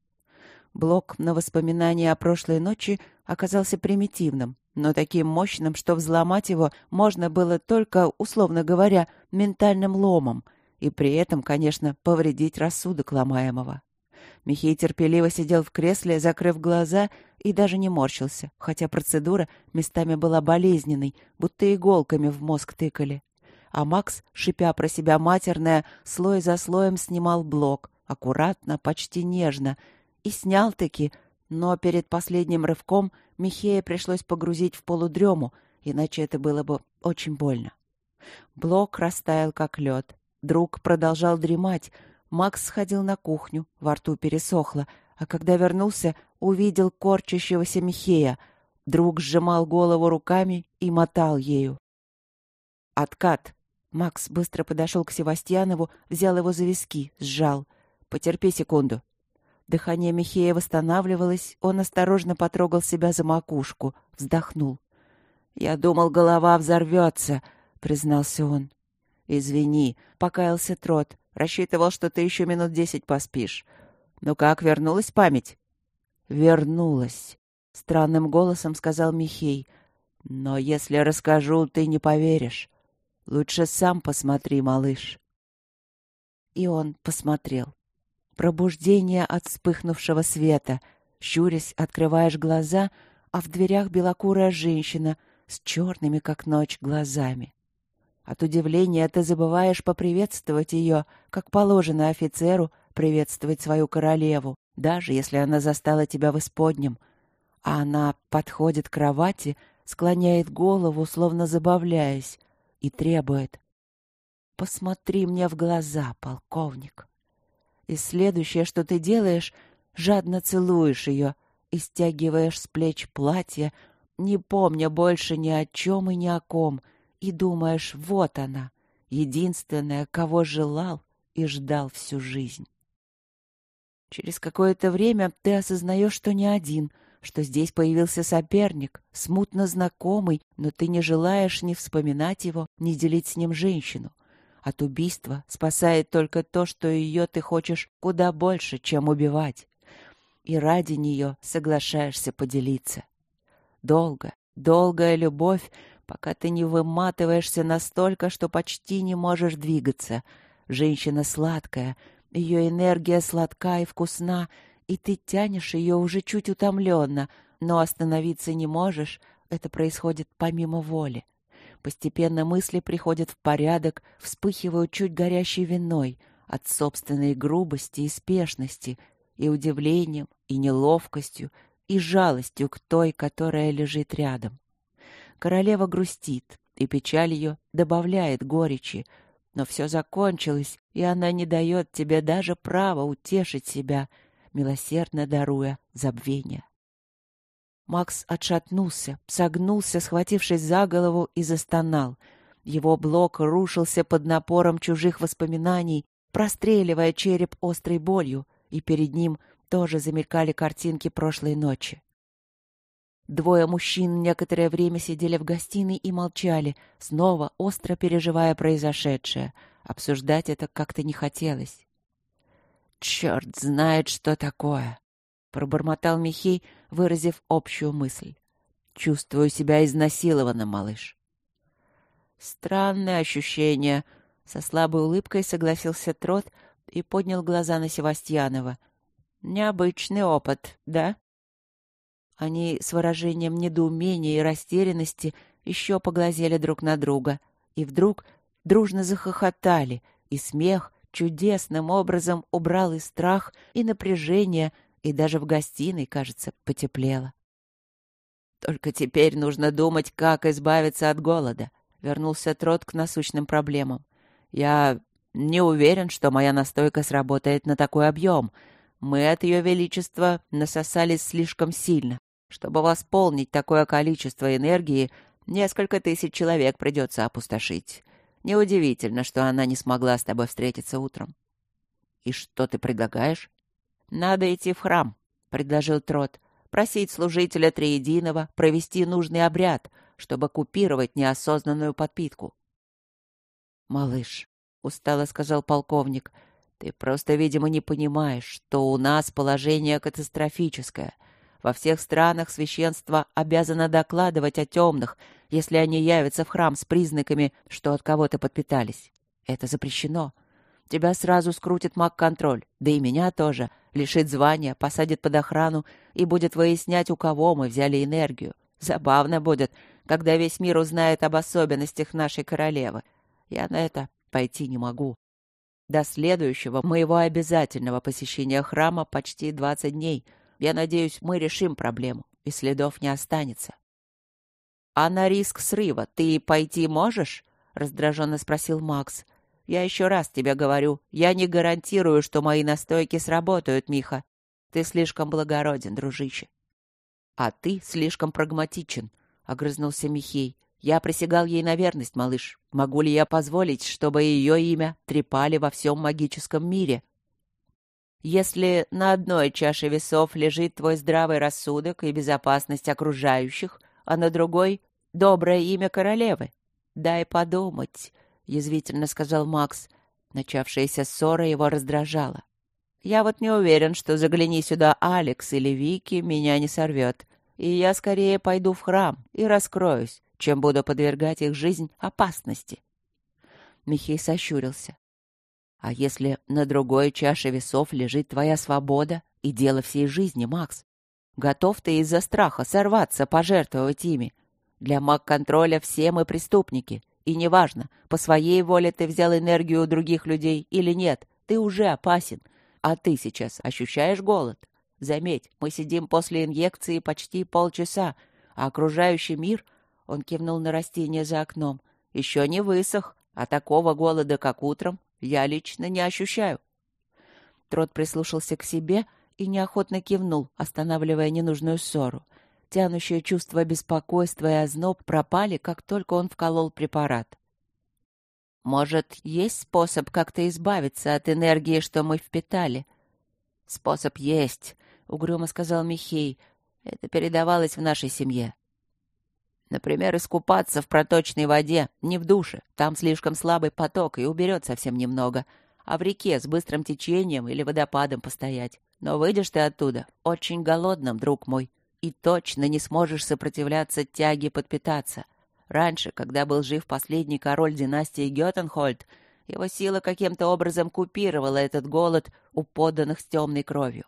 Блок на воспоминания о прошлой ночи оказался примитивным, но таким мощным, что взломать его можно было только, условно говоря, ментальным ломом, и при этом, конечно, повредить рассудок ломаемого. Михей терпеливо сидел в кресле, закрыв глаза, и даже не морщился, хотя процедура местами была болезненной, будто иголками в мозг тыкали. А Макс, шипя про себя матерное, слой за слоем снимал блок, аккуратно, почти нежно, и снял-таки, но перед последним рывком Михея пришлось погрузить в полудрему, иначе это было бы очень больно. Блок растаял, как лед. Друг продолжал дремать. Макс сходил на кухню, во рту пересохло, а когда вернулся, увидел корчащегося Михея. Друг сжимал голову руками и мотал ею. «Откат!» Макс быстро подошел к Севастьянову, взял его за виски, сжал. «Потерпи секунду». Дыхание Михея восстанавливалось, он осторожно потрогал себя за макушку, вздохнул. «Я думал, голова взорвется», — признался он. «Извини», — покаялся Трот. «Рассчитывал, что ты еще минут 10 поспишь. Ну как, вернулась память?» «Вернулась», — странным голосом сказал Михей. «Но если расскажу, ты не поверишь. Лучше сам посмотри, малыш». И он посмотрел. Пробуждение от вспыхнувшего света. Щурясь, открываешь глаза, а в дверях белокурая женщина с черными, как ночь, глазами. От удивления ты забываешь поприветствовать ее, как положено офицеру приветствовать свою королеву, даже если она застала тебя в исподнем. А она подходит к кровати, склоняет голову, словно забавляясь, и требует: «Посмотри мне в глаза, полковник». И следующее, что ты делаешь, жадно целуешь ее и стягиваешь с плеч платье, не помня больше ни о чем и ни о ком, и думаешь: вот она, единственная, кого желал и ждал всю жизнь. Через какое-то время ты осознаешь, что не один, что здесь появился соперник, смутно знакомый, но ты не желаешь ни вспоминать его, ни делить с ним женщину. От убийства спасает только то, что ее ты хочешь куда больше, чем убивать. И ради нее соглашаешься поделиться. Долгая любовь, пока ты не выматываешься настолько, что почти не можешь двигаться. Женщина сладкая, ее энергия сладка и вкусна, и ты тянешь ее уже чуть утомленно, но остановиться не можешь, это происходит помимо воли. Постепенно мысли приходят в порядок, вспыхивают чуть горящей виной от собственной грубости и спешности, и удивлением, и неловкостью, и жалостью к той, которая лежит рядом. Королева грустит, и печаль ее добавляет горечи, но все закончилось, и она не дает тебе даже права утешить себя, милосердно даруя забвение. Макс отшатнулся, согнулся, схватившись за голову, и застонал. Его блок рушился под напором чужих воспоминаний, простреливая череп острой болью, и перед ним тоже замелькали картинки прошлой ночи. Двое мужчин некоторое время сидели в гостиной и молчали, снова остро переживая произошедшее. Обсуждать это как-то не хотелось. «Черт знает, что такое!» — пробормотал Михей, выразив общую мысль. «Чувствую себя изнасилованным, малыш». «Странное ощущение», — со слабой улыбкой согласился Трот и поднял глаза на Севастьянова. «Необычный опыт, да?» Они с выражением недоумения и растерянности еще поглазели друг на друга, и вдруг дружно захохотали, и смех чудесным образом убрал и страх, и напряжение, и даже в гостиной, кажется, потеплело. «Только теперь нужно думать, как избавиться от голода», — вернулся Трот к насущным проблемам. «Я не уверен, что моя настойка сработает на такой объем. Мы от Ее Величества насосались слишком сильно. Чтобы восполнить такое количество энергии, несколько тысяч человек придется опустошить. Неудивительно, что она не смогла с тобой встретиться утром». «И что ты предлагаешь?» «Надо идти в храм», — предложил Трот. «Просить служителя Триединого провести нужный обряд, чтобы купировать неосознанную подпитку». «Малыш», — устало сказал полковник, — «ты просто, видимо, не понимаешь, что у нас положение катастрофическое. Во всех странах священство обязано докладывать о темных, если они явятся в храм с признаками, что от кого-то подпитались. Это запрещено. Тебя сразу скрутит маг-контроль, да и меня тоже, лишит звания, посадит под охрану и будет выяснять, у кого мы взяли энергию. Забавно будет, когда весь мир узнает об особенностях нашей королевы. Я на это пойти не могу. До следующего моего обязательного посещения храма почти 20 дней. Я надеюсь, мы решим проблему, и следов не останется». «А на риск срыва ты пойти можешь?» — раздраженно спросил Макс. «Я еще раз тебе говорю, я не гарантирую, что мои настойки сработают, Миха. Ты слишком благороден, дружище». «А ты слишком прагматичен», — огрызнулся Михей. «Я присягал ей на верность, малыш. Могу ли я позволить, чтобы ее имя трепали во всем магическом мире?» «Если на одной чаше весов лежит твой здравый рассудок и безопасность окружающих, а на другой — доброе имя королевы. Дай подумать», — язвительно сказал Макс. Начавшаяся ссора его раздражала. «Я вот не уверен, что загляни сюда Алекс или Вики, меня не сорвет. И я скорее пойду в храм и раскроюсь, чем буду подвергать их жизнь опасности». Михей сощурился. «А если на другой чаше весов лежит твоя свобода и дело всей жизни, Макс? Готов ты из-за страха сорваться, пожертвовать ими? Для маг-контроля все мы преступники, и неважно, по своей воле ты взял энергию у других людей или нет, ты уже опасен. А ты сейчас ощущаешь голод? Заметь, мы сидим после инъекции почти полчаса, а окружающий мир, — он кивнул на растение за окном, — еще не высох, а такого голода, как утром, я лично не ощущаю». Трот прислушался к себе и неохотно кивнул, останавливая ненужную ссору. Тянущее чувство беспокойства и озноб пропали, как только он вколол препарат. «Может, есть способ как-то избавиться от энергии, что мы впитали?» «Способ есть», — угрюмо сказал Михей. «Это передавалось в нашей семье. Например, искупаться в проточной воде, не в душе. Там слишком слабый поток и уберет совсем немного. А в реке с быстрым течением или водопадом постоять. Но выйдешь ты оттуда очень голодным, друг мой, и точно не сможешь сопротивляться тяге подпитаться. Раньше, когда был жив последний король династии Геттенхольд, его сила каким-то образом купировала этот голод у подданных с темной кровью».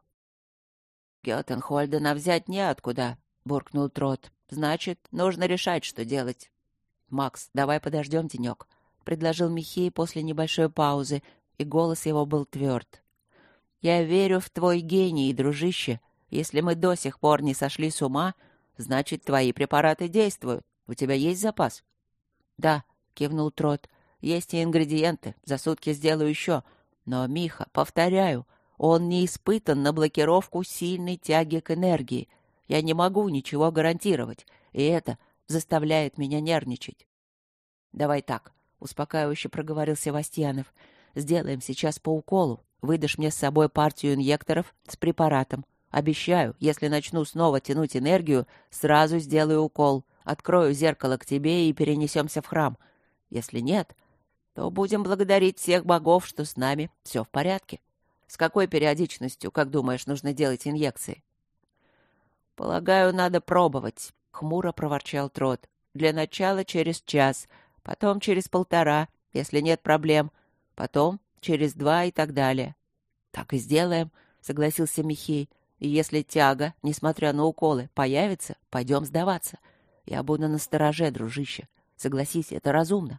«Геттенхольда взять неоткуда», — буркнул Трот. «Значит, нужно решать, что делать». «Макс, давай подождем денек», — предложил Михей после небольшой паузы, и голос его был тверд. «Я верю в твой гений, дружище. Если мы до сих пор не сошли с ума, значит, твои препараты действуют. У тебя есть запас?» «Да», — кивнул Трот, — «есть и ингредиенты. За сутки сделаю еще. Но, Миха, повторяю, он не испытан на блокировку сильной тяги к энергии. Я не могу ничего гарантировать, и это заставляет меня нервничать». «Давай так», — успокаивающе проговорил Севастьянов. «Сделаем сейчас по уколу. Выдашь мне с собой партию инъекторов с препаратом. Обещаю, если начну снова тянуть энергию, сразу сделаю укол. Открою зеркало к тебе и перенесемся в храм. Если нет, то будем благодарить всех богов, что с нами все в порядке. С какой периодичностью, как думаешь, нужно делать инъекции?» «Полагаю, надо пробовать», — хмуро проворчал Трот. «Для начала через час, потом через 1,5, если нет проблем, потом через 2 и так далее». «Так и сделаем», — согласился Михей. «И если тяга, несмотря на уколы, появится, пойдем сдаваться. Я буду настороже, дружище. Согласись, это разумно».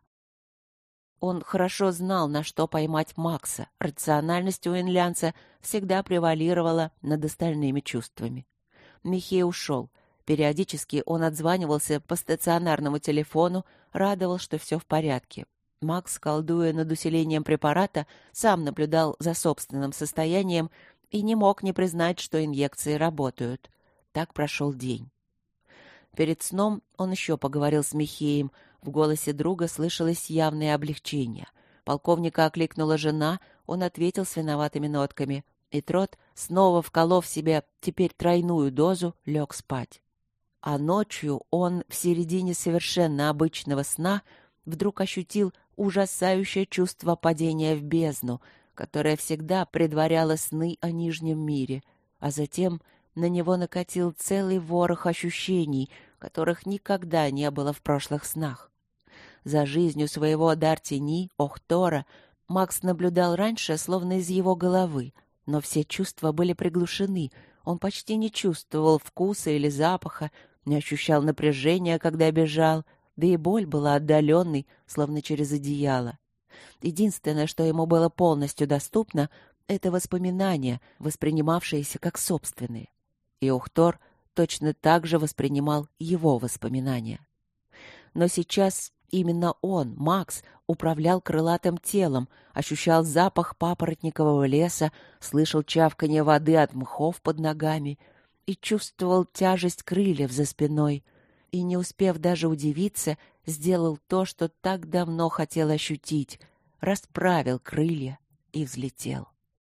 Он хорошо знал, на что поймать Макса. Рациональность у инлянца всегда превалировала над остальными чувствами. Михей ушел. Периодически он отзванивался по стационарному телефону, радовал, что все в порядке. Макс, колдуя над усилением препарата, сам наблюдал за собственным состоянием и не мог не признать, что инъекции работают. Так прошел день. Перед сном он еще поговорил с Михеем. В голосе друга слышалось явное облегчение. Полковника окликнула жена, он ответил с виноватыми нотками. И Трот, снова вколов себе теперь тройную дозу, лег спать. А ночью он в середине совершенно обычного сна вдруг ощутил ужасающее чувство падения в бездну, которое всегда предваряло сны о Нижнем мире, а затем на него накатил целый ворох ощущений, которых никогда не было в прошлых снах. За жизнью своего Дар-Тени, Охтора, Макс наблюдал раньше, словно из его головы, но все чувства были приглушены, он почти не чувствовал вкуса или запаха, не ощущал напряжения, когда бежал, да и боль была отдаленной, словно через одеяло. Единственное, что ему было полностью доступно, это воспоминания, воспринимавшиеся как собственные. И Охтор точно так же воспринимал его воспоминания. Но сейчас именно он, Макс, управлял крылатым телом, ощущал запах папоротникового леса, слышал чавканье воды от мхов под ногами и чувствовал тяжесть крыльев за спиной. И, не успев даже удивиться, сделал то, что так давно хотел ощутить, расправил крылья и взлетел.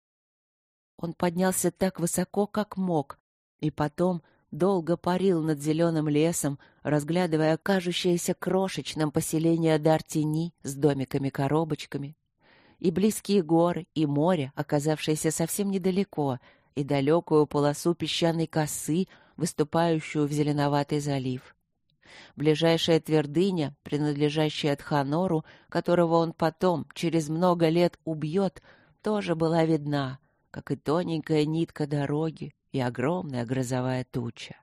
Он поднялся так высоко, как мог, и потом долго парил над зеленым лесом, разглядывая кажущееся крошечным поселение Дар-Тени с домиками-коробочками, и близкие горы, и море, оказавшееся совсем недалеко, и далекую полосу песчаной косы, выступающую в зеленоватый залив. Ближайшая твердыня, принадлежащая Тханору, которого он потом, через много лет, убьет, тоже была видна, как и тоненькая нитка дороги и огромная грозовая туча.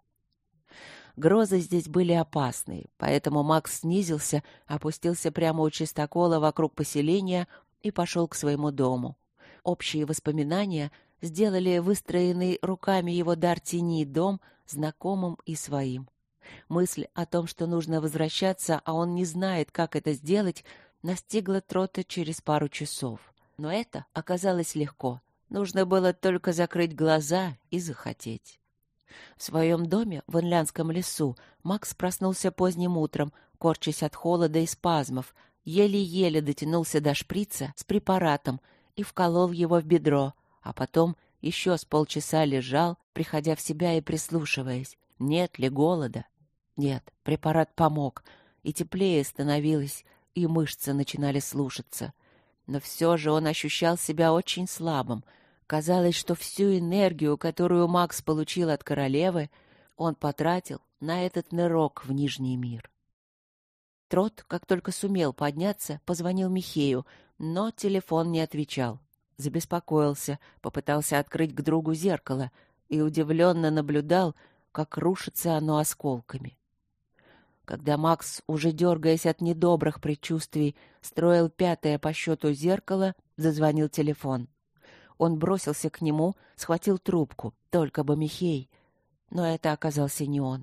Грозы здесь были опасные, поэтому Макс снизился, опустился прямо у чистокола вокруг поселения и пошел к своему дому. Общие воспоминания сделали выстроенный руками его Дар-Тени дом знакомым и своим. Мысль о том, что нужно возвращаться, а он не знает, как это сделать, настигла Трота через пару часов. Но это оказалось легко. Нужно было только закрыть глаза и захотеть. В своем доме в Инлянском лесу Макс проснулся поздним утром, корчась от холода и спазмов, еле-еле дотянулся до шприца с препаратом и вколол его в бедро, а потом еще с полчаса лежал, приходя в себя и прислушиваясь, нет ли голода. Нет, препарат помог, и теплее становилось, и мышцы начинали слушаться. Но все же он ощущал себя очень слабым. Казалось, что всю энергию, которую Макс получил от королевы, он потратил на этот нырок в Нижний мир. Трот, как только сумел подняться, позвонил Михею, но телефон не отвечал. Забеспокоился, попытался открыть к другу зеркало и удивленно наблюдал, как рушится оно осколками. Когда Макс, уже дергаясь от недобрых предчувствий, строил 5-е по счету зеркало, зазвонил телефон. Он бросился к нему, схватил трубку, только бы Михей. Но это оказался не он.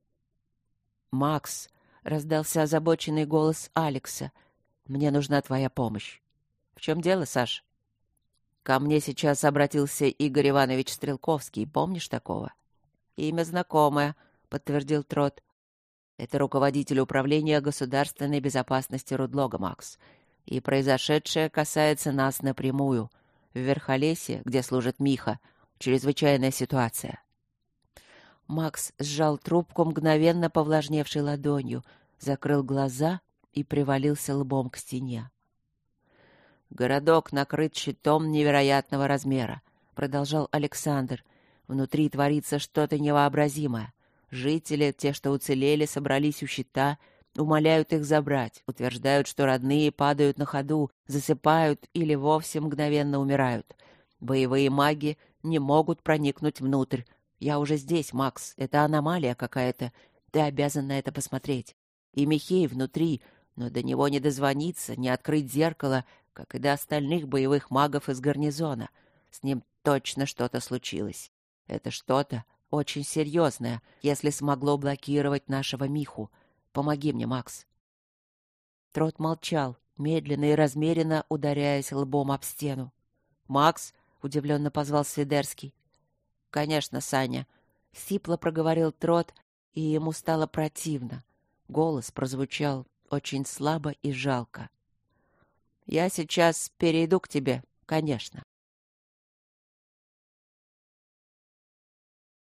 «Макс», — раздался озабоченный голос Алекса, — «мне нужна твоя помощь». «В чем дело, Саш?» «Ко мне сейчас обратился Игорь Иванович Стрелковский. Помнишь такого?» «Имя знакомое», — подтвердил Трот. Это руководитель управления государственной безопасности Рудлога, Макс. И произошедшее касается нас напрямую. В Верхолесье, где служит Миха, чрезвычайная ситуация. Макс сжал трубку мгновенно повлажневшей ладонью, закрыл глаза и привалился лбом к стене. «Городок накрыт щитом невероятного размера», — продолжал Александр. «Внутри творится что-то невообразимое. Жители, те, что уцелели, собрались у щита, умоляют их забрать, утверждают, что родные падают на ходу, засыпают или вовсе мгновенно умирают. Боевые маги не могут проникнуть внутрь. Я уже здесь, Макс, это аномалия какая-то. Ты обязан на это посмотреть. И Михей внутри, но до него не дозвониться, не открыть зеркало, как и до остальных боевых магов из гарнизона. С ним точно что-то случилось. Это что-то очень серьезное, если смогло блокировать нашего Миху. Помоги мне, Макс». Трот молчал, медленно и размеренно ударяясь лбом об стену. «Макс?» — удивленно позвал Свидерский. «Конечно, Саня», — сипло проговорил Трот, и ему стало противно. Голос прозвучал очень слабо и жалко. «Я сейчас перейду к тебе, конечно».